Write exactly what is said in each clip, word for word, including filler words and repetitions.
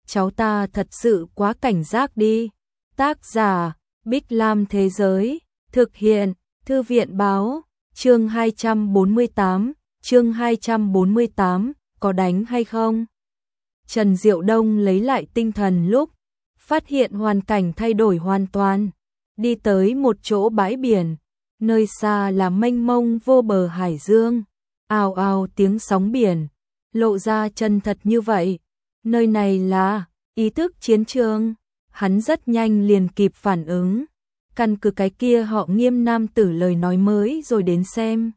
cháu ta thật sự quá cảnh giác đi. Tác giả, Bích Lam Thế Giới, thực hiện, Thư viện Báo, chương hai trăm bốn mươi tám, chương hai trăm bốn mươi tám, có đánh hay không? Trần Diệu Đông lấy lại tinh thần lúc phát hiện hoàn cảnh thay đổi hoàn toàn, đi tới một chỗ bãi biển, nơi xa là mênh mông vô bờ hải dương, ào ào tiếng sóng biển, lộ ra chân thật như vậy. Nơi này là ý thức chiến trường. Hắn rất nhanh liền kịp phản ứng, căn cứ cái kia họ Nghiêm nam tử lời nói mới rồi đến xem.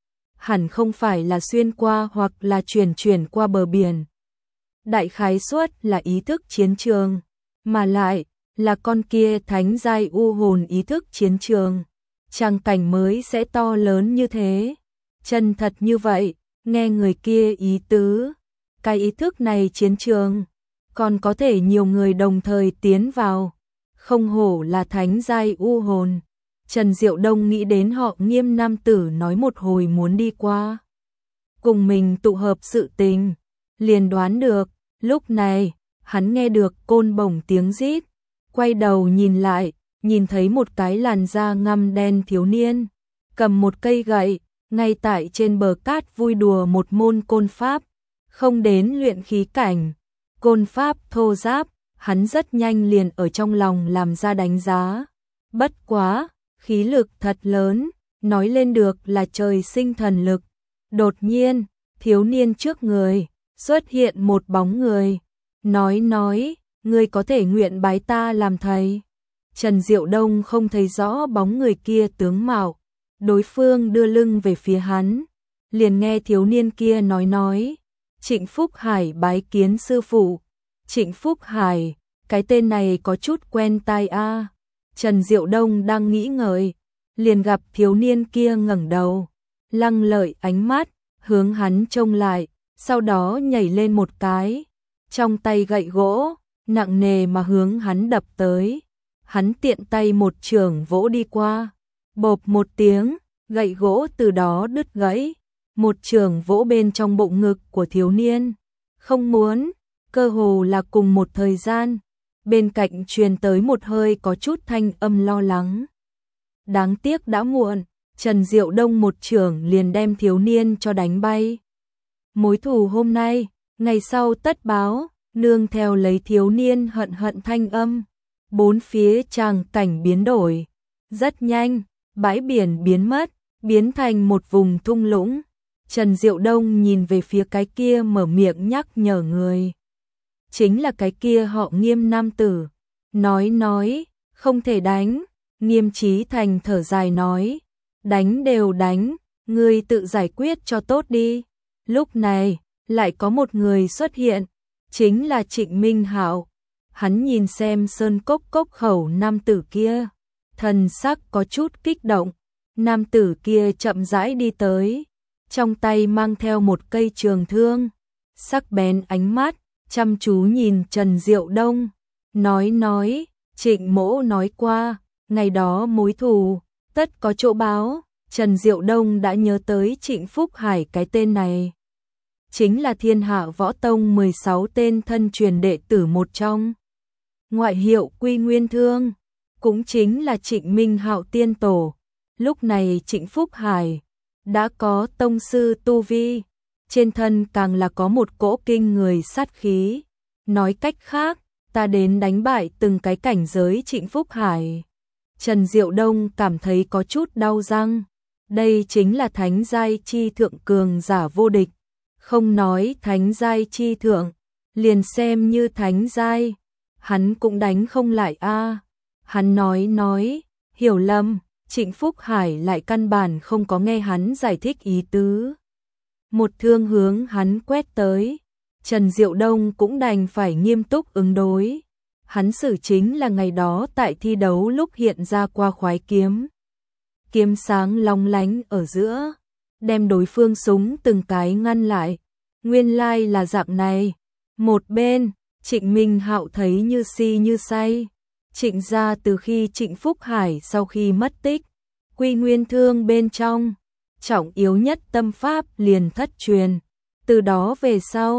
Hẳn không phải là xuyên qua hoặc là chuyển chuyển qua bờ biển. Đại khái suất là ý thức chiến trường, mà lại là con kia thánh giai u hồn ý thức chiến trường. Tràng cảnh mới sẽ to lớn như thế, chân thật như vậy, nghe người kia ý tứ. Cái ý thức này chiến trường, còn có thể nhiều người đồng thời tiến vào, không hổ là thánh giai u hồn. Trần Diệu Đông nghĩ đến họ Nghiêm nam tử nói một hồi muốn đi qua cùng mình tụ hợp sự tình, liền đoán được. Lúc này hắn nghe được côn bổng tiếng rít, quay đầu nhìn lại, nhìn thấy một cái làn da ngăm đen thiếu niên, cầm một cây gậy, ngay tại trên bờ cát vui đùa một môn côn pháp, không đến luyện khí cảnh. Côn pháp thô giáp, hắn rất nhanh liền ở trong lòng làm ra đánh giá. Bất quá, khí lực thật lớn, nói lên được là trời sinh thần lực. Đột nhiên, thiếu niên trước người, xuất hiện một bóng người. Nói nói, ngươi có thể nguyện bái ta làm thầy. Trần Diệu Đông không thấy rõ bóng người kia tướng mạo. Đối phương đưa lưng về phía hắn. Liền nghe thiếu niên kia nói nói. Trịnh Phúc Hải bái kiến sư phụ. Trịnh Phúc Hải, cái tên này có chút quen tai a. Trần Diệu Đông đang nghĩ ngợi, liền gặp thiếu niên kia ngẩng đầu, lăng lợi ánh mắt, hướng hắn trông lại, sau đó nhảy lên một cái, trong tay gậy gỗ, nặng nề mà hướng hắn đập tới. Hắn tiện tay một chưởng vỗ đi qua, bộp một tiếng, gậy gỗ từ đó đứt gãy. Một chưởng vỗ bên trong bụng ngực của thiếu niên. Không muốn, cơ hồ là cùng một thời gian, bên cạnh truyền tới một hơi có chút thanh âm lo lắng. Đáng tiếc đã muộn, Trần Diệu Đông một chưởng liền đem thiếu niên cho đánh bay. Mối thù hôm nay, ngày sau tất báo, nương theo lấy thiếu niên hận hận thanh âm. Bốn phía tràng cảnh biến đổi, rất nhanh, bãi biển biến mất, biến thành một vùng thung lũng. Trần Diệu Đông nhìn về phía cái kia mở miệng nhắc nhở người. Chính là cái kia họ Nghiêm nam tử. Nói nói, không thể đánh. Nghiêm Chí Thành thở dài nói. Đánh đều đánh, ngươi tự giải quyết cho tốt đi. Lúc này, lại có một người xuất hiện. Chính là Trịnh Minh Hạo. Hắn nhìn xem sơn cốc cốc khẩu nam tử kia. Thần sắc có chút kích động. Nam tử kia chậm rãi đi tới. Trong tay mang theo một cây trường thương, sắc bén ánh mắt, chăm chú nhìn Trần Diệu Đông, nói nói, Trịnh mỗ nói qua, ngày đó mối thù, tất có chỗ báo. Trần Diệu Đông đã nhớ tới Trịnh Phúc Hải cái tên này. Chính là Thiên Hạ Võ Tông mười sáu tên thân truyền đệ tử một trong. Ngoại hiệu Quy Nguyên Thương, cũng chính là Trịnh Minh Hạo tiên tổ. Lúc này Trịnh Phúc Hải đã có tông sư tu vi, trên thân càng là có một cỗ kinh người sát khí. Nói cách khác, ta đến đánh bại từng cái cảnh giới Trịnh Phúc Hải. Trần Diệu Đông cảm thấy có chút đau răng. Đây chính là thánh giai chi thượng cường giả vô địch. Không nói thánh giai chi thượng, liền xem như thánh giai, hắn cũng đánh không lại a. Hắn nói nói, hiểu lầm. Trịnh Phúc Hải lại căn bản không có nghe hắn giải thích ý tứ. Một thương hướng hắn quét tới, Trần Diệu Đông cũng đành phải nghiêm túc ứng đối. Hắn xử chính là ngày đó tại thi đấu lúc hiện ra qua khoái kiếm. Kiếm sáng long lánh ở giữa, đem đối phương súng từng cái ngăn lại. Nguyên lai là dạng này. Một bên, Trịnh Minh Hạo thấy như si như say. Trịnh gia từ khi Trịnh Phúc Hải sau khi mất tích, Quy Nguyên Thương bên trong, trọng yếu nhất tâm pháp liền thất truyền. Từ đó về sau,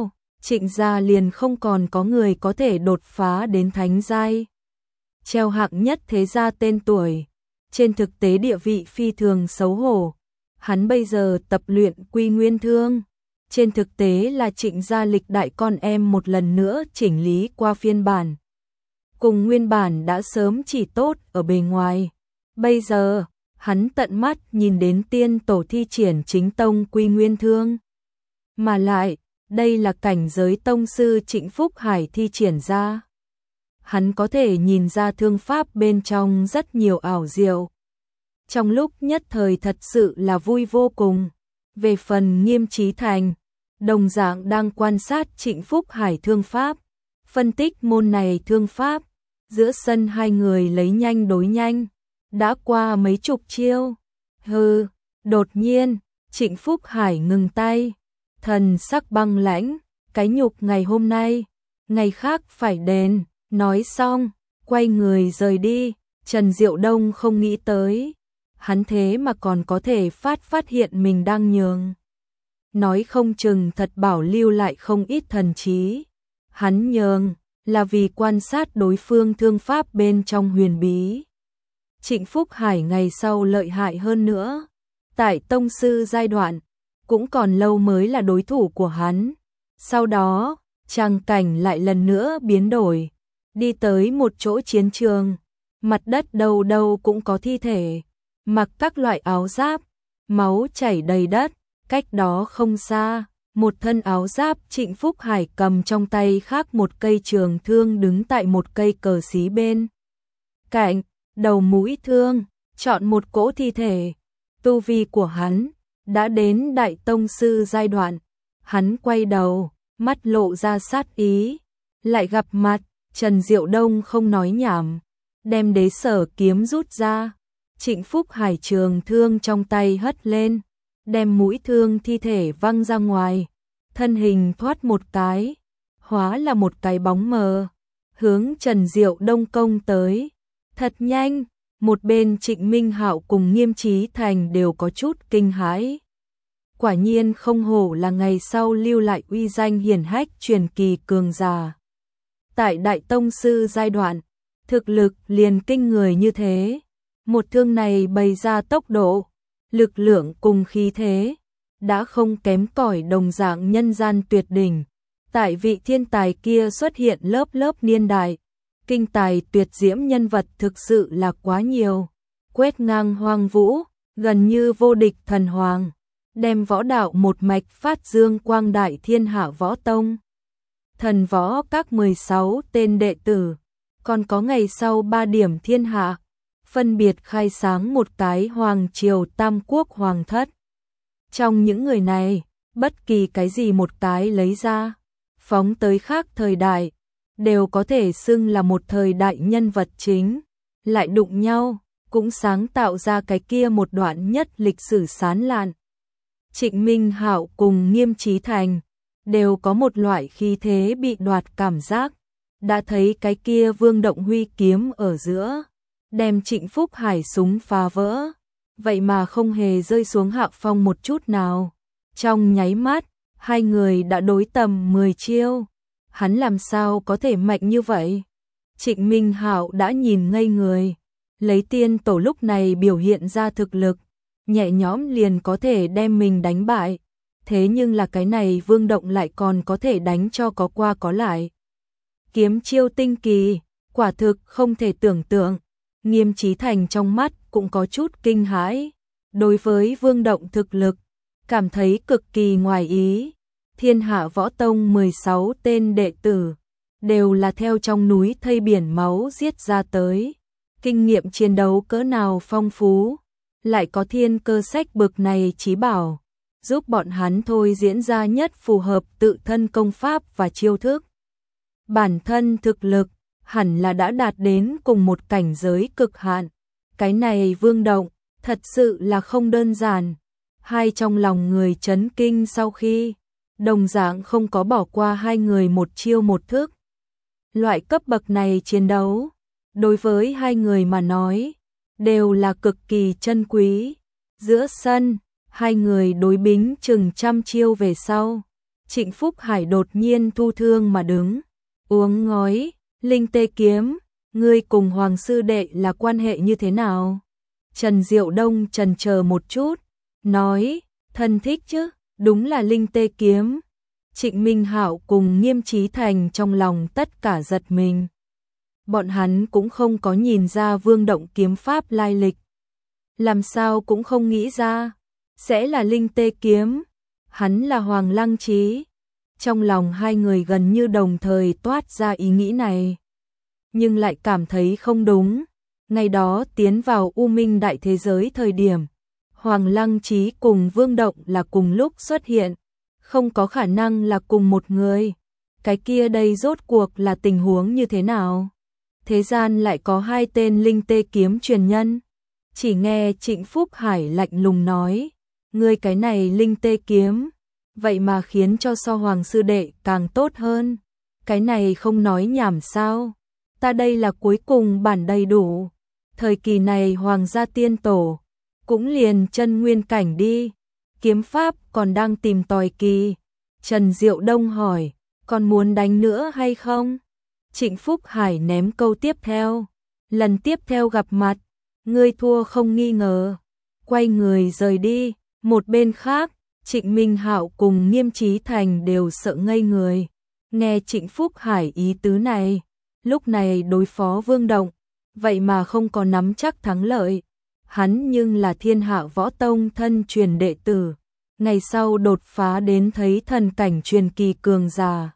Trịnh gia liền không còn có người có thể đột phá đến thánh giai. Treo hạng nhất thế gia tên tuổi, trên thực tế địa vị phi thường xấu hổ. Hắn bây giờ tập luyện Quy Nguyên Thương, trên thực tế là Trịnh gia lịch đại con em một lần nữa chỉnh lý qua phiên bản. Cùng nguyên bản đã sớm chỉ tốt ở bề ngoài. Bây giờ, hắn tận mắt nhìn đến tiên tổ thi triển chính tông Quy Nguyên Thương. Mà lại, đây là cảnh giới tông sư Trịnh Phúc Hải thi triển ra. Hắn có thể nhìn ra thương pháp bên trong rất nhiều ảo diệu. Trong lúc nhất thời thật sự là vui vô cùng. Về phần Nghiêm Chí Thành, đồng dạng đang quan sát Trịnh Phúc Hải thương pháp, phân tích môn này thương pháp. Giữa sân hai người lấy nhanh đối nhanh, đã qua mấy chục chiêu. Hừ, đột nhiên, Trịnh Phúc Hải ngừng tay, thần sắc băng lãnh, cái nhục ngày hôm nay, ngày khác phải đền. Nói xong, quay người rời đi. Trần Diệu Đông không nghĩ tới, hắn thế mà còn có thể phát phát hiện mình đang nhường. Nói không chừng thật bảo lưu lại không ít thần trí. Hắn nhường là vì quan sát đối phương thương pháp bên trong huyền bí. Trịnh Phúc Hải ngày sau lợi hại hơn nữa. Tại tông sư giai đoạn, cũng còn lâu mới là đối thủ của hắn. Sau đó, tràng cảnh lại lần nữa biến đổi. Đi tới một chỗ chiến trường, mặt đất đâu đâu cũng có thi thể, mặc các loại áo giáp, máu chảy đầy đất. Cách đó không xa, một thân áo giáp Trịnh Phúc Hải cầm trong tay khác một cây trường thương đứng tại một cây cờ xí bên cạnh, đầu mũi thương, chọn một cỗ thi thể. Tu vi của hắn đã đến đại tông sư giai đoạn. Hắn quay đầu, mắt lộ ra sát ý. Lại gặp mặt, Trần Diệu Đông không nói nhảm, đem đế sở kiếm rút ra. Trịnh Phúc Hải trường thương trong tay hất lên, đem mũi thương thi thể văng ra ngoài, thân hình thoát một cái, hóa là một cái bóng mờ, hướng Trần Diệu Đông công tới. Thật nhanh, một bên Trịnh Minh Hạo cùng Nghiêm Chí Thành đều có chút kinh hãi. Quả nhiên không hổ là ngày sau lưu lại uy danh hiển hách truyền kỳ cường giả. Tại đại tông sư giai đoạn, thực lực liền kinh người như thế. Một thương này bày ra tốc độ, lực lượng cùng khí thế, đã không kém cỏi đồng dạng nhân gian tuyệt đỉnh. Tại vị thiên tài kia xuất hiện lớp lớp niên đại, kinh tài tuyệt diễm nhân vật thực sự là quá nhiều. Quét ngang hoang vũ, gần như vô địch thần hoàng, đem võ đạo một mạch phát dương quang đại thiên hạ võ tông. Thần võ các mười sáu tên đệ tử, còn có ngày sau ba điểm thiên hạ, phân biệt khai sáng một cái hoàng triều tam quốc hoàng thất. Trong những người này, bất kỳ cái gì một cái lấy ra, phóng tới khác thời đại, đều có thể xưng là một thời đại nhân vật chính. Lại đụng nhau, cũng sáng tạo ra cái kia một đoạn nhất lịch sử sán lạn. Trịnh Minh Hạo cùng Nghiêm Chí Thành đều có một loại khí thế bị đoạt cảm giác. Đã thấy cái kia Vương Động Huy kiếm ở giữa, đem Trịnh Phúc Hải súng phá vỡ, vậy mà không hề rơi xuống hạ phong một chút nào. Trong nháy mắt, hai người đã đối tầm mười chiêu. Hắn làm sao có thể mạnh như vậy? Trịnh Minh Hạo đã nhìn ngây người, lấy tiên tổ lúc này biểu hiện ra thực lực, nhẹ nhõm liền có thể đem mình đánh bại. Thế nhưng là cái này Vương Động lại còn có thể đánh cho có qua có lại. Kiếm chiêu tinh kỳ, quả thực không thể tưởng tượng. Nghiêm Chí Thành trong mắt cũng có chút kinh hãi. Đối với Vương Động thực lực, cảm thấy cực kỳ ngoài ý. Thiên hạ võ tông mười sáu tên đệ tử, đều là theo trong núi thây biển máu giết ra tới. Kinh nghiệm chiến đấu cỡ nào phong phú, lại có thiên cơ sách bực này chí bảo, giúp bọn hắn thôi diễn ra nhất phù hợp tự thân công pháp và chiêu thức. Bản thân thực lực, hẳn là đã đạt đến cùng một cảnh giới cực hạn. Cái này Vương Động, thật sự là không đơn giản. Hai trong lòng người chấn kinh sau khi, đồng dạng không có bỏ qua hai người một chiêu một thức. Loại cấp bậc này chiến đấu, đối với hai người mà nói, đều là cực kỳ chân quý. Giữa sân, hai người đối bính chừng trăm chiêu về sau, Trịnh Phúc Hải đột nhiên thu thương mà đứng, uống ngói, Linh Tê Kiếm, ngươi cùng Hoàng sư đệ là quan hệ như thế nào? Trần Diệu Đông chần chờ một chút, nói, thân thích chứ, đúng là Linh Tê Kiếm. Trịnh Minh Hạo cùng Nghiêm Chí Thành trong lòng tất cả giật mình. Bọn hắn cũng không có nhìn ra Vương Động kiếm pháp lai lịch. Làm sao cũng không nghĩ ra, sẽ là Linh Tê Kiếm, hắn là Hoàng Lăng Chí. Trong lòng hai người gần như đồng thời toát ra ý nghĩ này. Nhưng lại cảm thấy không đúng. Ngày đó tiến vào U Minh Đại Thế Giới thời điểm, Hoàng Lăng Chí cùng Vương Động là cùng lúc xuất hiện, không có khả năng là cùng một người. Cái kia đây rốt cuộc là tình huống như thế nào? Thế gian lại có hai tên Linh Tê Kiếm truyền nhân. Chỉ nghe Trịnh Phúc Hải lạnh lùng nói, ngươi cái này Linh Tê Kiếm, vậy mà khiến cho so Hoàng sư đệ càng tốt hơn. Cái này không nói nhảm sao? Ta đây là cuối cùng bản đầy đủ. Thời kỳ này Hoàng gia tiên tổ cũng liền chân nguyên cảnh đi, kiếm pháp còn đang tìm tòi kỳ. Trần Diệu Đông hỏi, còn muốn đánh nữa hay không? Trịnh Phúc Hải ném câu tiếp theo, lần tiếp theo gặp mặt, ngươi thua không nghi ngờ. Quay người rời đi. Một bên khác, Trịnh Minh Hạo cùng Nghiêm Chí Thành đều sợ ngây người. Nghe Trịnh Phúc Hải ý tứ này, lúc này đối phó Vương Động, vậy mà không có nắm chắc thắng lợi. Hắn nhưng là Thiên Hạ Võ Tông thân truyền đệ tử, ngày sau đột phá đến thấy thần cảnh truyền kỳ cường giả.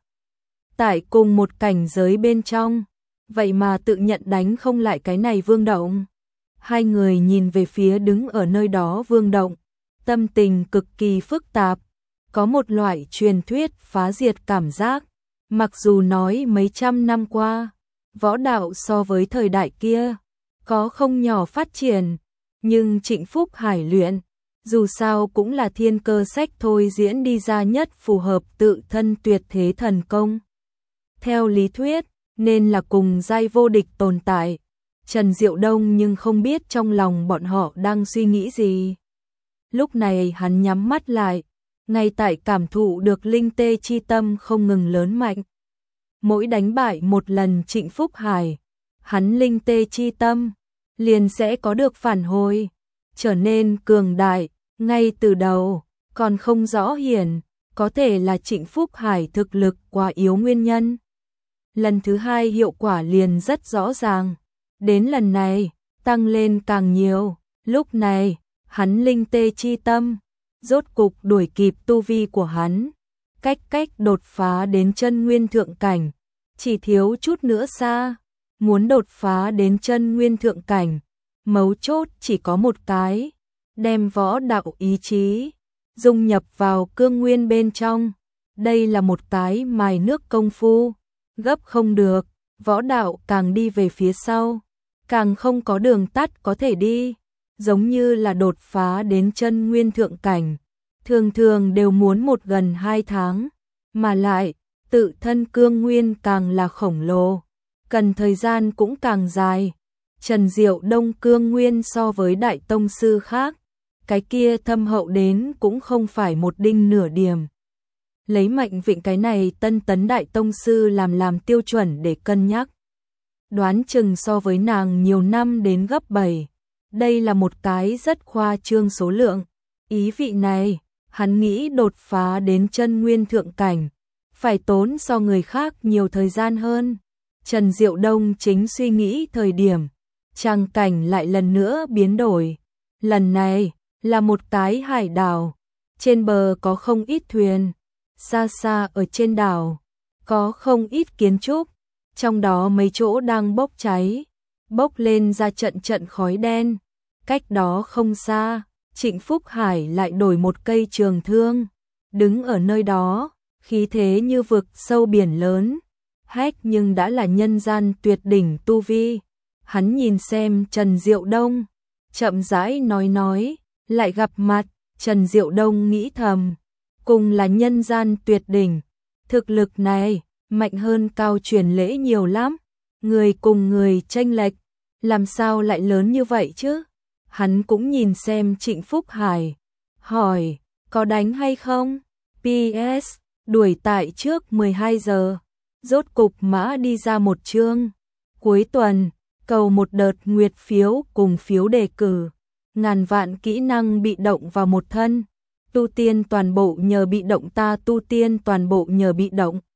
Tại cùng một cảnh giới bên trong, vậy mà tự nhận đánh không lại cái này Vương Động. Hai người nhìn về phía đứng ở nơi đó Vương Động, tâm tình cực kỳ phức tạp, có một loại truyền thuyết phá diệt cảm giác. Mặc dù nói mấy trăm năm qua, võ đạo so với thời đại kia có không nhỏ phát triển, nhưng Trịnh Phúc Hải luyện, dù sao cũng là thiên cơ sách thôi diễn đi ra nhất phù hợp tự thân tuyệt thế thần công. Theo lý thuyết, nên là cùng giai vô địch tồn tại. Trần Diệu Đông nhưng không biết trong lòng bọn họ đang suy nghĩ gì. Lúc này hắn nhắm mắt lại, ngay tại cảm thụ được linh tê chi tâm không ngừng lớn mạnh. Mỗi đánh bại một lần Trịnh Phúc Hải, hắn linh tê chi tâm liền sẽ có được phản hồi, trở nên cường đại. Ngay từ đầu còn không rõ hiển, có thể là Trịnh Phúc Hải thực lực quá yếu nguyên nhân. Lần thứ hai hiệu quả liền rất rõ ràng, đến lần này tăng lên càng nhiều. Lúc này hắn linh tê chi tâm rốt cục đuổi kịp tu vi của hắn, cách cách đột phá đến chân nguyên thượng cảnh, chỉ thiếu chút nữa xa. Muốn đột phá đến chân nguyên thượng cảnh, mấu chốt chỉ có một cái, đem võ đạo ý chí dung nhập vào cương nguyên bên trong. Đây là một cái mài nước công phu, gấp không được. Võ đạo càng đi về phía sau, càng không có đường tắt có thể đi. Giống như là đột phá đến chân nguyên thượng cảnh, thường thường đều muốn một gần hai tháng, mà lại tự thân cương nguyên càng là khổng lồ, cần thời gian cũng càng dài. Trần Diệu Đông cương nguyên so với đại tông sư khác, cái kia thâm hậu đến cũng không phải một đinh nửa điểm. Lấy Mạnh Vịnh cái này tân tấn đại tông sư làm làm tiêu chuẩn để cân nhắc, đoán chừng so với nàng nhiều năm đến gấp bảy. Đây là một cái rất khoa trương số lượng. Ý vị này, hắn nghĩ đột phá đến chân nguyên thượng cảnh, phải tốn so người khác nhiều thời gian hơn. Trần Diệu Đông chính suy nghĩ thời điểm, tràng cảnh lại lần nữa biến đổi. Lần này là một cái hải đảo, trên bờ có không ít thuyền, xa xa ở trên đảo có không ít kiến trúc, trong đó mấy chỗ đang bốc cháy, bốc lên ra trận trận khói đen. Cách đó không xa, Trịnh Phúc Hải lại đổi một cây trường thương, đứng ở nơi đó, khí thế như vực sâu biển lớn, hách nhưng đã là nhân gian tuyệt đỉnh tu vi. Hắn nhìn xem Trần Diệu Đông, chậm rãi nói nói, lại gặp mặt. Trần Diệu Đông nghĩ thầm, cùng là nhân gian tuyệt đỉnh, thực lực này mạnh hơn Cao Truyền Lễ nhiều lắm. Người cùng người chênh lệch, làm sao lại lớn như vậy chứ? Hắn cũng nhìn xem Trịnh Phúc Hải, hỏi, có đánh hay không? pê ét, đuổi tại trước mười hai giờ. Rốt cục mã đi ra một chương. Cuối tuần, cầu một đợt nguyệt phiếu cùng phiếu đề cử. Ngàn vạn kỹ năng bị động vào một thân. Tu tiên toàn bộ nhờ bị động, ta tu tiên toàn bộ nhờ bị động.